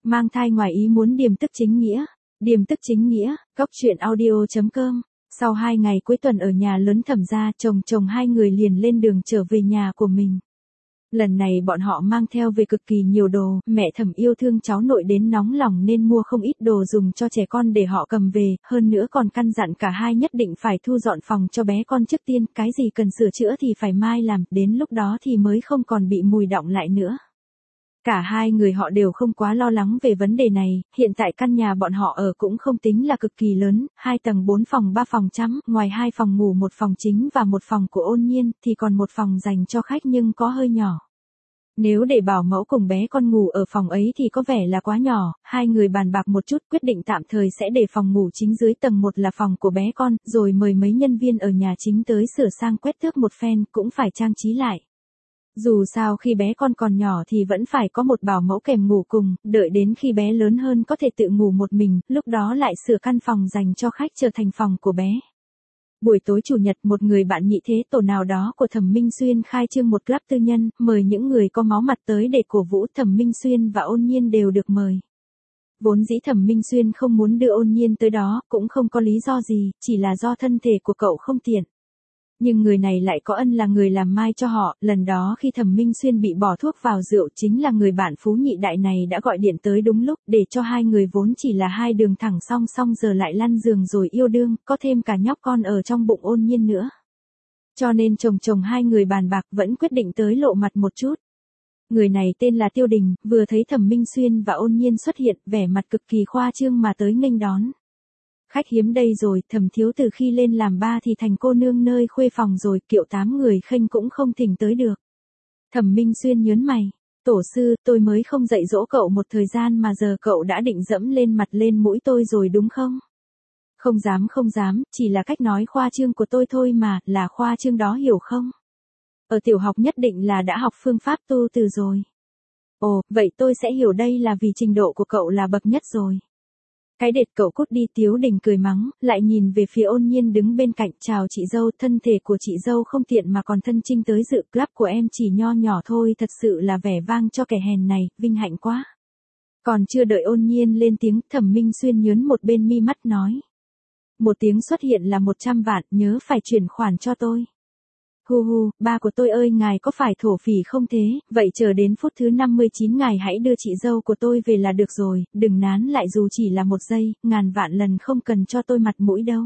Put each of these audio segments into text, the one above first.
Mang thai ngoài ý muốn điềm tức chính nghĩa. Điềm tức chính nghĩa, góc truyện audio.com. Sau 2 ngày cuối tuần ở nhà lớn Thẩm gia, chồng hai người liền lên đường trở về nhà của mình. Lần này bọn họ mang theo về cực kỳ nhiều đồ, mẹ Thẩm yêu thương cháu nội đến nóng lòng nên mua không ít đồ dùng cho trẻ con để họ cầm về, hơn nữa còn căn dặn cả hai nhất định phải thu dọn phòng cho bé con trước tiên, cái gì cần sửa chữa thì phải mai làm, đến lúc đó thì mới không còn bị mùi đọng lại nữa. Cả hai người họ đều không quá lo lắng về vấn đề này, hiện tại căn nhà bọn họ ở cũng không tính là cực kỳ lớn, 2 tầng 4 phòng 3 phòng chấm, ngoài 2 phòng ngủ 1 phòng chính và 1 phòng của Ôn Nhiên, thì còn 1 phòng dành cho khách nhưng có hơi nhỏ. Nếu để bảo mẫu cùng bé con ngủ ở phòng ấy thì có vẻ là quá nhỏ, hai người bàn bạc một chút quyết định tạm thời sẽ để phòng ngủ chính dưới tầng 1 là phòng của bé con, rồi mời mấy nhân viên ở nhà chính tới sửa sang quét tước một phen, cũng phải trang trí lại. Dù sao khi bé con còn nhỏ thì vẫn phải có một bảo mẫu kèm ngủ cùng, đợi đến khi bé lớn hơn có thể tự ngủ một mình, lúc đó lại sửa căn phòng dành cho khách trở thành phòng của bé. Buổi tối chủ nhật, một người bạn nhị thế tổ nào đó của Thẩm Minh Xuyên khai trương một club tư nhân, mời những người có máu mặt tới để cổ vũ. Thẩm Minh Xuyên và Ôn Nhiên đều được mời. Vốn dĩ Thẩm Minh Xuyên không muốn đưa Ôn Nhiên tới đó, cũng không có lý do gì, chỉ là do thân thể của cậu không tiện. Nhưng người này lại có ân là người làm mai cho họ, lần đó khi Thẩm Minh Xuyên bị bỏ thuốc vào rượu chính là người bạn Phú Nhị Đại này đã gọi điện tới đúng lúc, để cho hai người vốn chỉ là hai đường thẳng song song giờ lại lăn giường rồi yêu đương, có thêm cả nhóc con ở trong bụng Ôn Nhiên nữa. Cho nên chồng hai người bàn bạc vẫn quyết định tới lộ mặt một chút. Người này tên là Tiêu Đình, vừa thấy Thẩm Minh Xuyên và Ôn Nhiên xuất hiện, vẻ mặt cực kỳ khoa trương mà tới nghênh đón. Khách hiếm đây rồi, Thẩm thiếu từ khi lên làm ba thì thành cô nương nơi khuê phòng rồi, kiệu 8 người khênh cũng không thỉnh tới được. Thẩm Minh Xuyên nhớn mày, tổ sư, tôi mới không dạy dỗ cậu một thời gian mà giờ cậu đã định dẫm lên mặt lên mũi tôi rồi đúng không? Không dám, chỉ là cách nói khoa trương của tôi thôi mà, là khoa trương đó hiểu không? Ở tiểu học nhất định là đã học phương pháp tu từ rồi. Ồ, vậy tôi sẽ hiểu đây là vì trình độ của cậu là bậc nhất rồi. Cái đệt cậu cút đi. Tiếu Đình cười mắng, lại nhìn về phía Ôn Nhiên đứng bên cạnh. Chào chị dâu, thân thể của chị dâu không tiện mà còn thân chinh tới dự club của em chỉ nho nhỏ thôi, thật sự là vẻ vang cho kẻ hèn này, vinh hạnh quá. Còn chưa đợi Ôn Nhiên lên tiếng, Thẩm Minh Xuyên nhớn một bên mi mắt nói. Một tiếng xuất hiện là 100 vạn, nhớ phải chuyển khoản cho tôi. Hu, ba của tôi ơi, ngài có phải thổ phỉ không thế, vậy chờ đến phút thứ 59 ngài hãy đưa chị dâu của tôi về là được rồi, đừng nán lại dù chỉ là 1 giây, ngàn vạn lần không cần cho tôi mặt mũi đâu.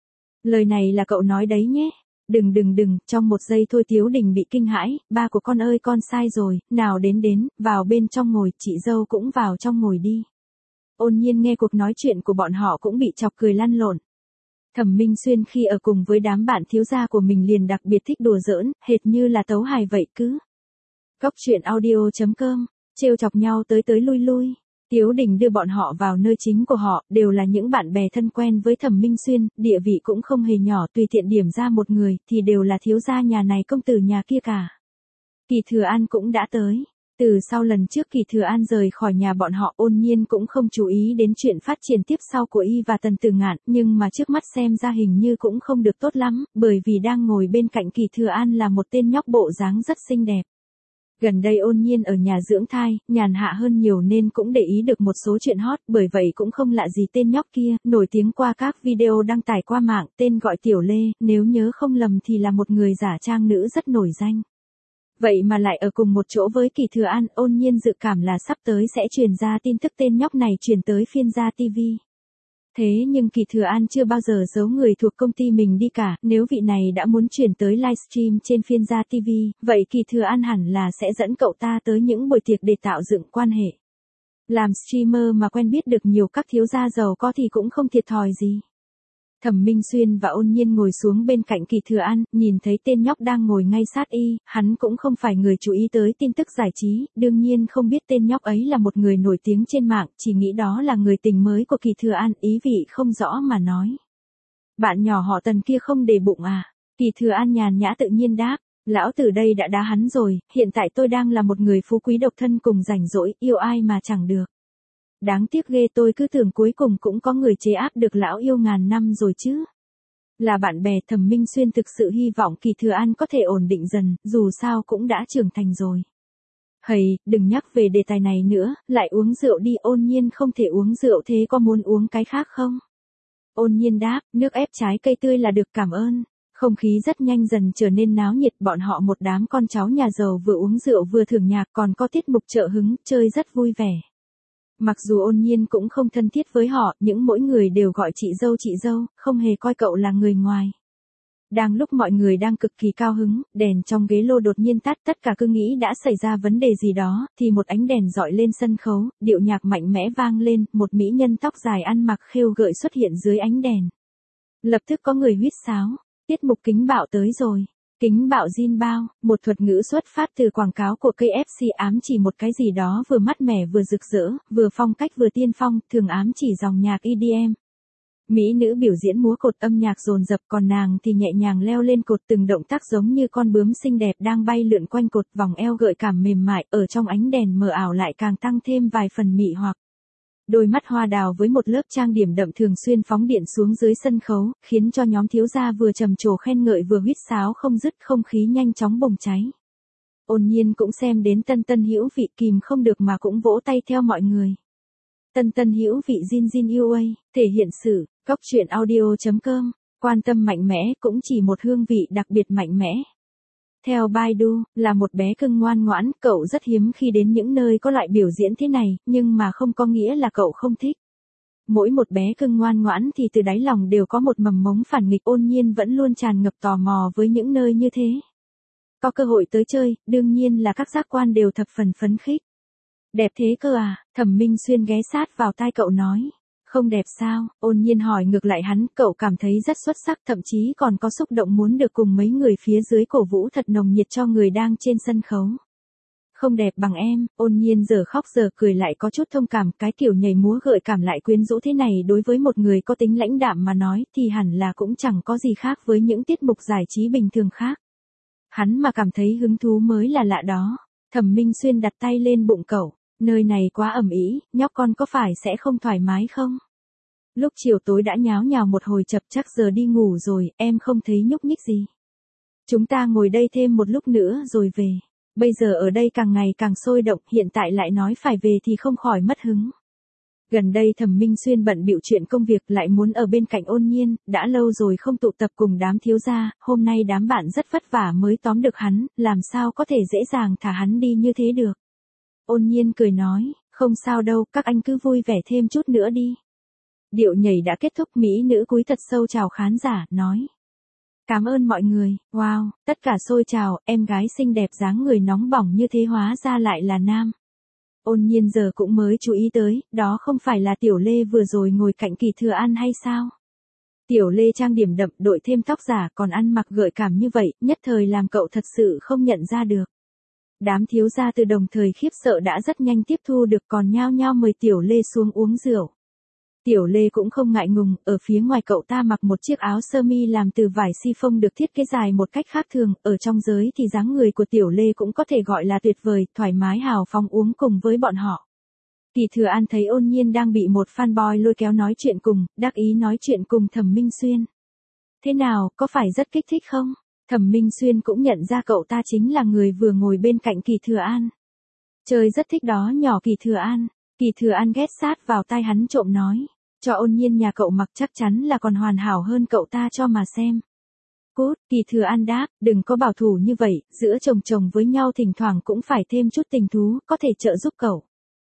Lời này là cậu nói đấy nhé. Đừng, trong 1 giây thôi. Tiếu Đình bị kinh hãi, ba của con ơi con sai rồi, nào đến, vào bên trong ngồi, chị dâu cũng vào trong ngồi đi. Ôn Nhiên nghe cuộc nói chuyện của bọn họ cũng bị chọc cười lăn lộn. Thẩm Minh Xuyên khi ở cùng với đám bạn thiếu gia của mình liền đặc biệt thích đùa giỡn, hệt như là tấu hài vậy cứ. Góc truyện audio.com, trêu chọc nhau tới lui. Tiếu Đình đưa bọn họ vào nơi chính của họ, đều là những bạn bè thân quen với Thẩm Minh Xuyên, địa vị cũng không hề nhỏ, tùy tiện điểm ra một người, thì đều là thiếu gia nhà này công tử nhà kia cả. Kỳ Thừa An cũng đã tới. Từ sau lần trước Kỳ Thừa An rời khỏi nhà bọn họ, Ôn Nhiên cũng không chú ý đến chuyện phát triển tiếp sau của y và Tần Tử Ngạn, nhưng mà trước mắt xem ra hình như cũng không được tốt lắm, bởi vì đang ngồi bên cạnh Kỳ Thừa An là một tên nhóc bộ dáng rất xinh đẹp. Gần đây Ôn Nhiên ở nhà dưỡng thai, nhàn hạ hơn nhiều nên cũng để ý được một số chuyện hot, bởi vậy cũng không lạ gì tên nhóc kia, nổi tiếng qua các video đăng tải qua mạng, tên gọi Tiểu Lê, nếu nhớ không lầm thì là một người giả trang nữ rất nổi danh. Vậy mà lại ở cùng một chỗ với Kỳ Thừa An, Ôn Nhiên dự cảm là sắp tới sẽ truyền ra tin tức tên nhóc này truyền tới phiên gia TV. Thế nhưng Kỳ Thừa An chưa bao giờ giấu người thuộc công ty mình đi cả, nếu vị này đã muốn chuyển tới livestream trên phiên gia TV, vậy Kỳ Thừa An hẳn là sẽ dẫn cậu ta tới những buổi tiệc để tạo dựng quan hệ. Làm streamer mà quen biết được nhiều các thiếu gia giàu có thì cũng không thiệt thòi gì. Thẩm Minh Xuyên và Ôn Nhiên ngồi xuống bên cạnh Kỳ Thừa An, nhìn thấy tên nhóc đang ngồi ngay sát y, hắn cũng không phải người chú ý tới tin tức giải trí, đương nhiên không biết tên nhóc ấy là một người nổi tiếng trên mạng, chỉ nghĩ đó là người tình mới của Kỳ Thừa An, ý vị không rõ mà nói. Bạn nhỏ họ Tần kia không để bụng à? Kỳ Thừa An nhàn nhã tự nhiên đáp, lão tử đây đã đá hắn rồi, hiện tại tôi đang là một người phú quý độc thân cùng rảnh rỗi, yêu ai mà chẳng được. Đáng tiếc ghê, tôi cứ tưởng cuối cùng cũng có người chế áp được lão yêu ngàn năm rồi chứ. Là bạn bè, Thẩm Minh Xuyên thực sự hy vọng Kỳ Thừa An có thể ổn định dần, dù sao cũng đã trưởng thành rồi. Hầy, đừng nhắc về đề tài này nữa, lại uống rượu đi. Ôn Nhiên không thể uống rượu, thế có muốn uống cái khác không? Ôn Nhiên đáp, nước ép trái cây tươi là được, cảm ơn. Không khí rất nhanh dần trở nên náo nhiệt, bọn họ một đám con cháu nhà giàu vừa uống rượu vừa thưởng nhạc, còn có tiết mục trợ hứng, chơi rất vui vẻ. Mặc dù Ôn Nhiên cũng không thân thiết với họ, nhưng mỗi người đều gọi chị dâu, không hề coi cậu là người ngoài. Đang lúc mọi người đang cực kỳ cao hứng, đèn trong ghế lô đột nhiên tắt, tất cả cứ nghĩ đã xảy ra vấn đề gì đó, thì một ánh đèn dọi lên sân khấu, điệu nhạc mạnh mẽ vang lên, một mỹ nhân tóc dài ăn mặc khêu gợi xuất hiện dưới ánh đèn. Lập tức có người huýt sáo, tiết mục kính bạo tới rồi. Kính bạo Jin bao, một thuật ngữ xuất phát từ quảng cáo của KFC, ám chỉ một cái gì đó vừa mát mẻ vừa rực rỡ, vừa phong cách vừa tiên phong, thường ám chỉ dòng nhạc EDM. Mỹ nữ biểu diễn múa cột, âm nhạc dồn dập, còn nàng thì nhẹ nhàng leo lên cột, từng động tác giống như con bướm xinh đẹp đang bay lượn quanh cột, vòng eo gợi cảm mềm mại, ở trong ánh đèn mờ ảo lại càng tăng thêm vài phần mị hoặc. Đôi mắt hoa đào với một lớp trang điểm đậm thường xuyên phóng điện xuống dưới sân khấu, khiến cho nhóm thiếu gia vừa trầm trồ khen ngợi vừa huýt sáo không dứt, không khí nhanh chóng bùng cháy. Ôn Nhiên cũng xem đến Tân Hữu Vị, kìm không được mà cũng vỗ tay theo mọi người. Tân Hữu Vị Jin UA, thể hiện sự, Cóc truyện audio.com, quan tâm mạnh mẽ, cũng chỉ một hương vị đặc biệt mạnh mẽ. Theo Baidu, là một bé cưng ngoan ngoãn, cậu rất hiếm khi đến những nơi có loại biểu diễn thế này, nhưng mà không có nghĩa là cậu không thích. Mỗi một bé cưng ngoan ngoãn thì từ đáy lòng đều có một mầm mống phản nghịch. Ôn Nhiên vẫn luôn tràn ngập tò mò với những nơi như thế. Có cơ hội tới chơi, đương nhiên là các giác quan đều thập phần phấn khích. Đẹp thế cơ à? Thẩm Minh Xuyên ghé sát vào tai cậu nói. Không đẹp sao? Ôn Nhiên hỏi ngược lại hắn, cậu cảm thấy rất xuất sắc, thậm chí còn có xúc động muốn được cùng mấy người phía dưới cổ vũ thật nồng nhiệt cho người đang trên sân khấu. Không đẹp bằng em. Ôn Nhiên giờ khóc giờ cười, lại có chút thông cảm, cái kiểu nhảy múa gợi cảm lại quyến rũ thế này đối với một người có tính lãnh đạm mà nói thì hẳn là cũng chẳng có gì khác với những tiết mục giải trí bình thường khác. Hắn mà cảm thấy hứng thú mới là lạ đó. Thẩm Minh Xuyên đặt tay lên bụng cậu. Nơi này quá ầm ĩ, nhóc con có phải sẽ không thoải mái không? Lúc chiều tối đã nháo nhào một hồi chập, chắc giờ đi ngủ rồi, em không thấy nhúc nhích gì. Chúng ta ngồi đây thêm một lúc nữa rồi về. Bây giờ ở đây càng ngày càng sôi động, hiện tại lại nói phải về thì không khỏi mất hứng. Gần đây Thẩm Minh Xuyên bận bịu chuyện công việc, lại muốn ở bên cạnh Ôn Nhiên, đã lâu rồi không tụ tập cùng đám thiếu gia, hôm nay đám bạn rất vất vả mới tóm được hắn, làm sao có thể dễ dàng thả hắn đi như thế được. Ôn Nhiên cười nói, không sao đâu, các anh cứ vui vẻ thêm chút nữa đi. Điệu nhảy đã kết thúc, mỹ nữ cúi thật sâu chào khán giả, nói. Cảm ơn mọi người, wow, tất cả xôi chào, em gái xinh đẹp dáng người nóng bỏng như thế hóa ra lại là nam. Ôn Nhiên giờ cũng mới chú ý tới, đó không phải là Tiểu Lê vừa rồi ngồi cạnh Kỳ Thừa An hay sao? Tiểu Lê trang điểm đậm, đội thêm tóc giả, còn ăn mặc gợi cảm như vậy, nhất thời làm cậu thật sự không nhận ra được. Đám thiếu gia từ đồng thời khiếp sợ đã rất nhanh tiếp thu được, còn nhao nhao mời Tiểu Lê xuống uống rượu. Tiểu Lê cũng không ngại ngùng, ở phía ngoài cậu ta mặc một chiếc áo sơ mi làm từ vải chiffon được thiết kế dài một cách khác thường, ở trong giới thì dáng người của Tiểu Lê cũng có thể gọi là tuyệt vời, thoải mái hào phóng uống cùng với bọn họ. Kỳ Thừa An thấy Ôn Nhiên đang bị một fanboy lôi kéo nói chuyện cùng, đắc ý nói chuyện cùng Thẩm Minh Xuyên. Thế nào, có phải rất kích thích không? Thẩm Minh Xuyên cũng nhận ra cậu ta chính là người vừa ngồi bên cạnh Kỳ Thừa An. Chơi rất thích đó nhỏ Kỳ Thừa An. Kỳ Thừa An ghé sát vào tai hắn trộm nói. Cho Ôn Nhiên nhà cậu mặc chắc chắn là còn hoàn hảo hơn cậu ta cho mà xem. Cút, Kỳ Thừa An đáp, đừng có bảo thủ như vậy, giữa chồng với nhau thỉnh thoảng cũng phải thêm chút tình thú, có thể trợ giúp cậu.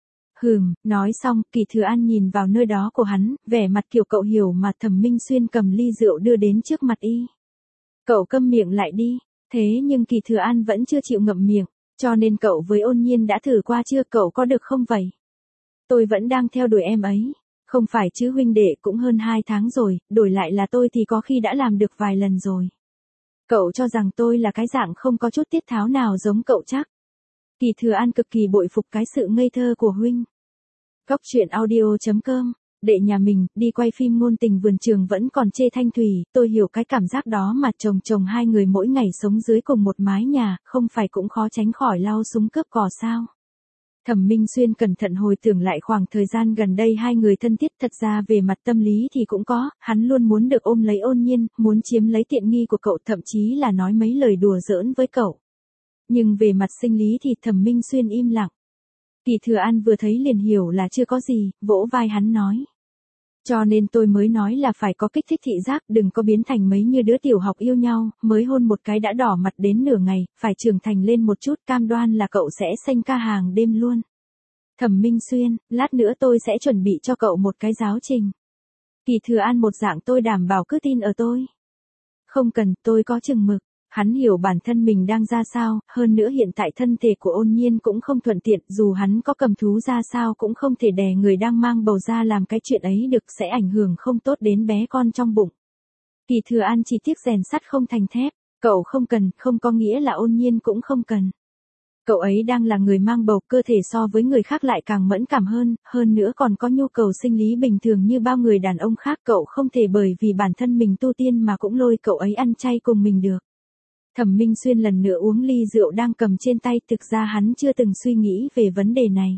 Nói xong, Kỳ Thừa An nhìn vào nơi đó của hắn, vẻ mặt kiểu cậu hiểu mà. Thẩm Minh Xuyên cầm ly rượu đưa đến trước mặt y. Cậu câm miệng lại đi. Thế nhưng Kỳ Thừa An vẫn chưa chịu ngậm miệng, cho nên cậu với Ôn Nhiên đã thử qua chưa, cậu có được không vậy? Tôi vẫn đang theo đuổi em ấy. Không phải chứ huynh đệ, cũng hơn 2 tháng rồi, đổi lại là tôi thì có khi đã làm được vài lần rồi. Cậu cho rằng tôi là cái dạng không có chút tiết tháo nào giống cậu chắc. Kỳ Thừa An cực kỳ bội phục cái sự ngây thơ của huynh. Cóc truyện audio.com, đệ nhà mình, đi quay phim ngôn tình vườn trường vẫn còn chê thanh thủy, tôi hiểu cái cảm giác đó mà. Chồng hai người mỗi ngày sống dưới cùng một mái nhà, không phải cũng khó tránh khỏi lau súng cướp cò sao. Thẩm Minh Xuyên cẩn thận hồi tưởng lại khoảng thời gian gần đây hai người thân thiết, thật ra về mặt tâm lý thì cũng có, hắn luôn muốn được ôm lấy Ôn Nhiên, muốn chiếm lấy tiện nghi của cậu, thậm chí là nói mấy lời đùa giỡn với cậu. Nhưng về mặt sinh lý thì Thẩm Minh Xuyên im lặng. Kỳ Thừa An vừa thấy liền hiểu là chưa có gì, vỗ vai hắn nói. Cho nên tôi mới nói là phải có kích thích thị giác, đừng có biến thành mấy như đứa tiểu học yêu nhau, mới hôn một cái đã đỏ mặt đến nửa ngày, phải trưởng thành lên một chút, cam đoan là cậu sẽ xanh ca hàng đêm luôn. Thẩm Minh Xuyên, lát nữa tôi sẽ chuẩn bị cho cậu một cái giáo trình. Kỳ Thừa An một dạng tôi đảm bảo cứ tin ở tôi. Không cần, tôi có chừng mực. Hắn hiểu bản thân mình đang ra sao, hơn nữa hiện tại thân thể của Ôn Nhiên cũng không thuận tiện, dù hắn có cầm thú ra sao cũng không thể đè người đang mang bầu ra làm cái chuyện ấy được, sẽ ảnh hưởng không tốt đến bé con trong bụng. Kỳ Thừa An chỉ tiếc rèn sắt không thành thép, cậu không cần, không có nghĩa là Ôn Nhiên cũng không cần. Cậu ấy đang là người mang bầu, cơ thể so với người khác lại càng mẫn cảm hơn nữa còn có nhu cầu sinh lý bình thường như bao người đàn ông khác, cậu không thể bởi vì bản thân mình tu tiên mà cũng lôi cậu ấy ăn chay cùng mình được. Thẩm Minh Xuyên lần nữa uống ly rượu đang cầm trên tay, thực ra hắn chưa từng suy nghĩ về vấn đề này.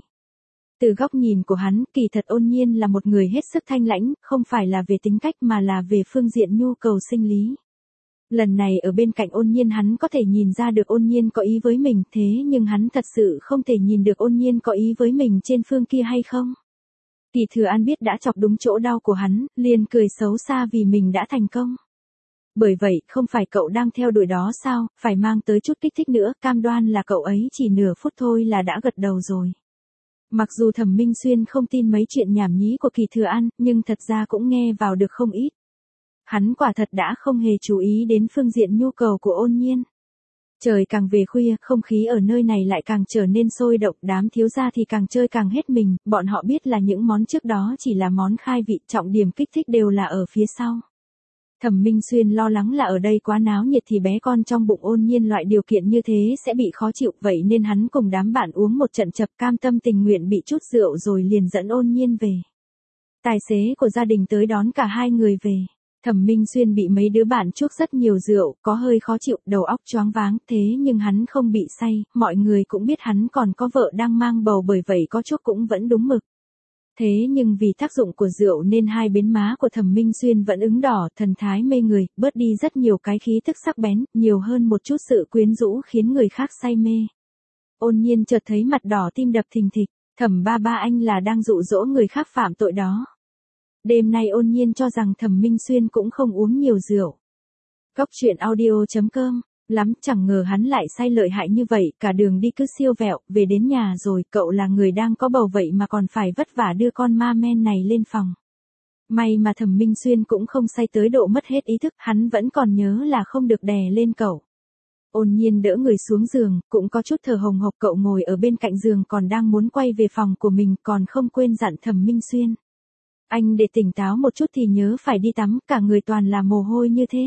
Từ góc nhìn của hắn, kỳ thật Ôn Nhiên là một người hết sức thanh lãnh, không phải là về tính cách mà là về phương diện nhu cầu sinh lý. Lần này ở bên cạnh Ôn Nhiên hắn có thể nhìn ra được Ôn Nhiên có ý với mình, thế nhưng hắn thật sự không thể nhìn được Ôn Nhiên có ý với mình trên phương kia hay không. Kỳ Thừa An biết đã chọc đúng chỗ đau của hắn, liền cười xấu xa vì mình đã thành công. Bởi vậy, không phải cậu đang theo đuổi đó sao, phải mang tới chút kích thích nữa, cam đoan là cậu ấy chỉ nửa phút thôi là đã gật đầu rồi. Mặc dù Thẩm Minh Xuyên không tin mấy chuyện nhảm nhí của Kỳ Thừa An, nhưng thật ra cũng nghe vào được không ít. Hắn quả thật đã không hề chú ý đến phương diện nhu cầu của Ôn Nhiên. Trời càng về khuya, không khí ở nơi này lại càng trở nên sôi động, đám thiếu gia thì càng chơi càng hết mình, bọn họ biết là những món trước đó chỉ là món khai vị, trọng điểm kích thích đều là ở phía sau. Thẩm Minh Xuyên lo lắng là ở đây quá náo nhiệt thì bé con trong bụng Ôn Nhiên loại điều kiện như thế sẽ bị khó chịu, vậy nên hắn cùng đám bạn uống một trận chập, cam tâm tình nguyện bị chút rượu rồi liền dẫn Ôn Nhiên về. Tài xế của gia đình tới đón cả hai người về. Thẩm Minh Xuyên bị mấy đứa bạn chuốc rất nhiều rượu, có hơi khó chịu, đầu óc choáng váng, thế nhưng hắn không bị say, mọi người cũng biết hắn còn có vợ đang mang bầu, bởi vậy có chuốc cũng vẫn đúng mực. Thế nhưng vì tác dụng của rượu nên hai bên má của Thẩm Minh Xuyên vẫn ửng đỏ, thần thái mê người, bớt đi rất nhiều cái khí tức sắc bén, nhiều hơn một chút sự quyến rũ khiến người khác say mê. Ôn Nhiên chợt thấy mặt đỏ tim đập thình thịch, Thẩm ba ba anh là đang dụ dỗ người khác phạm tội đó. Đêm nay Ôn Nhiên cho rằng Thẩm Minh Xuyên cũng không uống nhiều rượu. Góc truyện audio.com, lắm chẳng ngờ hắn lại say lợi hại như vậy, cả đường đi cứ siêu vẹo, về đến nhà rồi, cậu là người đang có bầu vậy mà còn phải vất vả đưa con ma men này lên phòng. May mà Thẩm Minh Xuyên cũng không say tới độ mất hết ý thức, hắn vẫn còn nhớ là không được đè lên cậu. Ôn Nhiên đỡ người xuống giường, cũng có chút thở hồng hộc, cậu ngồi ở bên cạnh giường còn đang muốn quay về phòng của mình, còn không quên dặn Thẩm Minh Xuyên. Anh để tỉnh táo một chút thì nhớ phải đi tắm, cả người toàn là mồ hôi như thế.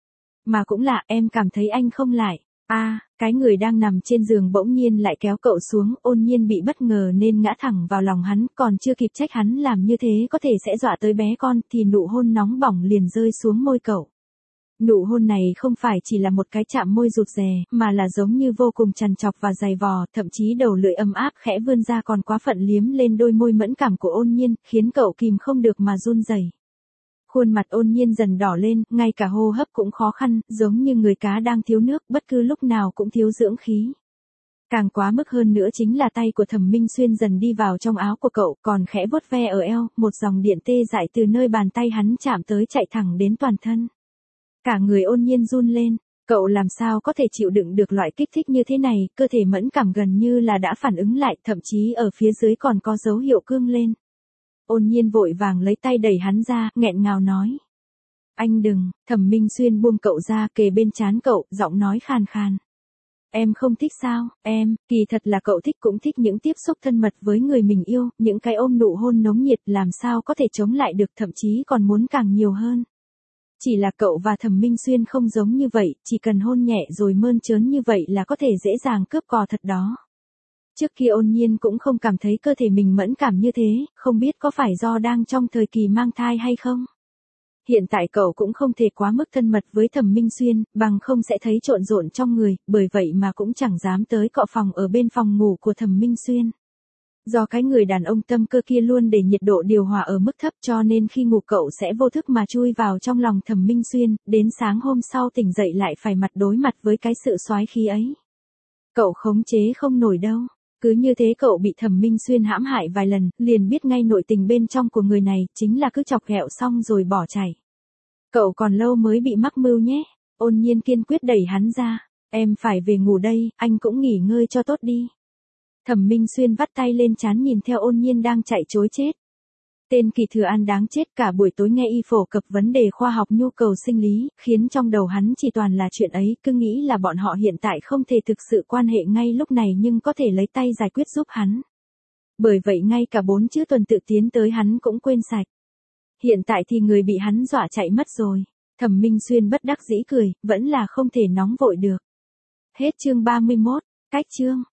Mà cũng lạ, em cảm thấy anh không lại. Cái người đang nằm trên giường bỗng nhiên lại kéo cậu xuống, Ôn Nhiên bị bất ngờ nên ngã thẳng vào lòng hắn, còn chưa kịp trách hắn làm như thế có thể sẽ dọa tới bé con, thì nụ hôn nóng bỏng liền rơi xuống môi cậu. Nụ hôn này không phải chỉ là một cái chạm môi rụt rè, mà là giống như vô cùng trằn trọc và dày vò, thậm chí đầu lưỡi ấm áp khẽ vươn ra còn quá phận liếm lên đôi môi mẫn cảm của Ôn Nhiên, khiến cậu kìm không được mà run rẩy. Khuôn mặt Ôn Nhiên dần đỏ lên, ngay cả hô hấp cũng khó khăn, giống như người cá đang thiếu nước, bất cứ lúc nào cũng thiếu dưỡng khí. Càng quá mức hơn nữa chính là tay của Thẩm Minh Xuyên dần đi vào trong áo của cậu, còn khẽ vuốt ve ở eo, một dòng điện tê dại từ nơi bàn tay hắn chạm tới chạy thẳng đến toàn thân. Cả người Ôn Nhiên run lên, cậu làm sao có thể chịu đựng được loại kích thích như thế này, cơ thể mẫn cảm gần như là đã phản ứng lại, thậm chí ở phía dưới còn có dấu hiệu cương lên. Ôn Nhiên vội vàng lấy tay đẩy hắn ra, nghẹn ngào nói. Anh đừng, Thẩm Minh Xuyên buông cậu ra, kề bên trán cậu, giọng nói khàn khàn. Em không thích sao, kỳ thật là cậu thích, cũng thích những tiếp xúc thân mật với người mình yêu, những cái ôm nụ hôn nóng nhiệt, làm sao có thể chống lại được, thậm chí còn muốn càng nhiều hơn. Chỉ là cậu và Thẩm Minh Xuyên không giống như vậy, chỉ cần hôn nhẹ rồi mơn trớn như vậy là có thể dễ dàng cướp cò thật đó. Trước kia Ôn Nhiên cũng không cảm thấy cơ thể mình mẫn cảm như thế, không biết có phải do đang trong thời kỳ mang thai hay không. Hiện tại cậu cũng không thể quá mức thân mật với Thẩm Minh Xuyên, bằng không sẽ thấy trộn rộn trong người, bởi vậy mà cũng chẳng dám tới cọ phòng ở bên phòng ngủ của Thẩm Minh Xuyên. Do cái người đàn ông tâm cơ kia luôn để nhiệt độ điều hòa ở mức thấp, cho nên khi ngủ cậu sẽ vô thức mà chui vào trong lòng Thẩm Minh Xuyên, đến sáng hôm sau tỉnh dậy lại phải mặt đối mặt với cái sự soái khí ấy. Cậu khống chế không nổi đâu. Cứ như thế cậu bị Thẩm Minh Xuyên hãm hại vài lần, liền biết ngay nội tình bên trong của người này, chính là cứ chọc ghẹo xong rồi bỏ chạy. Cậu còn lâu mới bị mắc mưu nhé. Ôn Nhiên kiên quyết đẩy hắn ra. Em phải về ngủ đây, anh cũng nghỉ ngơi cho tốt đi. Thẩm Minh Xuyên vắt tay lên trán nhìn theo Ôn Nhiên đang chạy trối chết. Tên Kỳ Thừa An đáng chết, cả buổi tối nghe y phổ cập vấn đề khoa học nhu cầu sinh lý, khiến trong đầu hắn chỉ toàn là chuyện ấy, cứ nghĩ là bọn họ hiện tại không thể thực sự quan hệ ngay lúc này nhưng có thể lấy tay giải quyết giúp hắn. Bởi vậy ngay cả 4 chữ tuần tự tiến tới hắn cũng quên sạch. Hiện tại thì người bị hắn dọa chạy mất rồi. Thẩm Minh Xuyên bất đắc dĩ cười, vẫn là không thể nóng vội được. Hết chương 31, cách chương.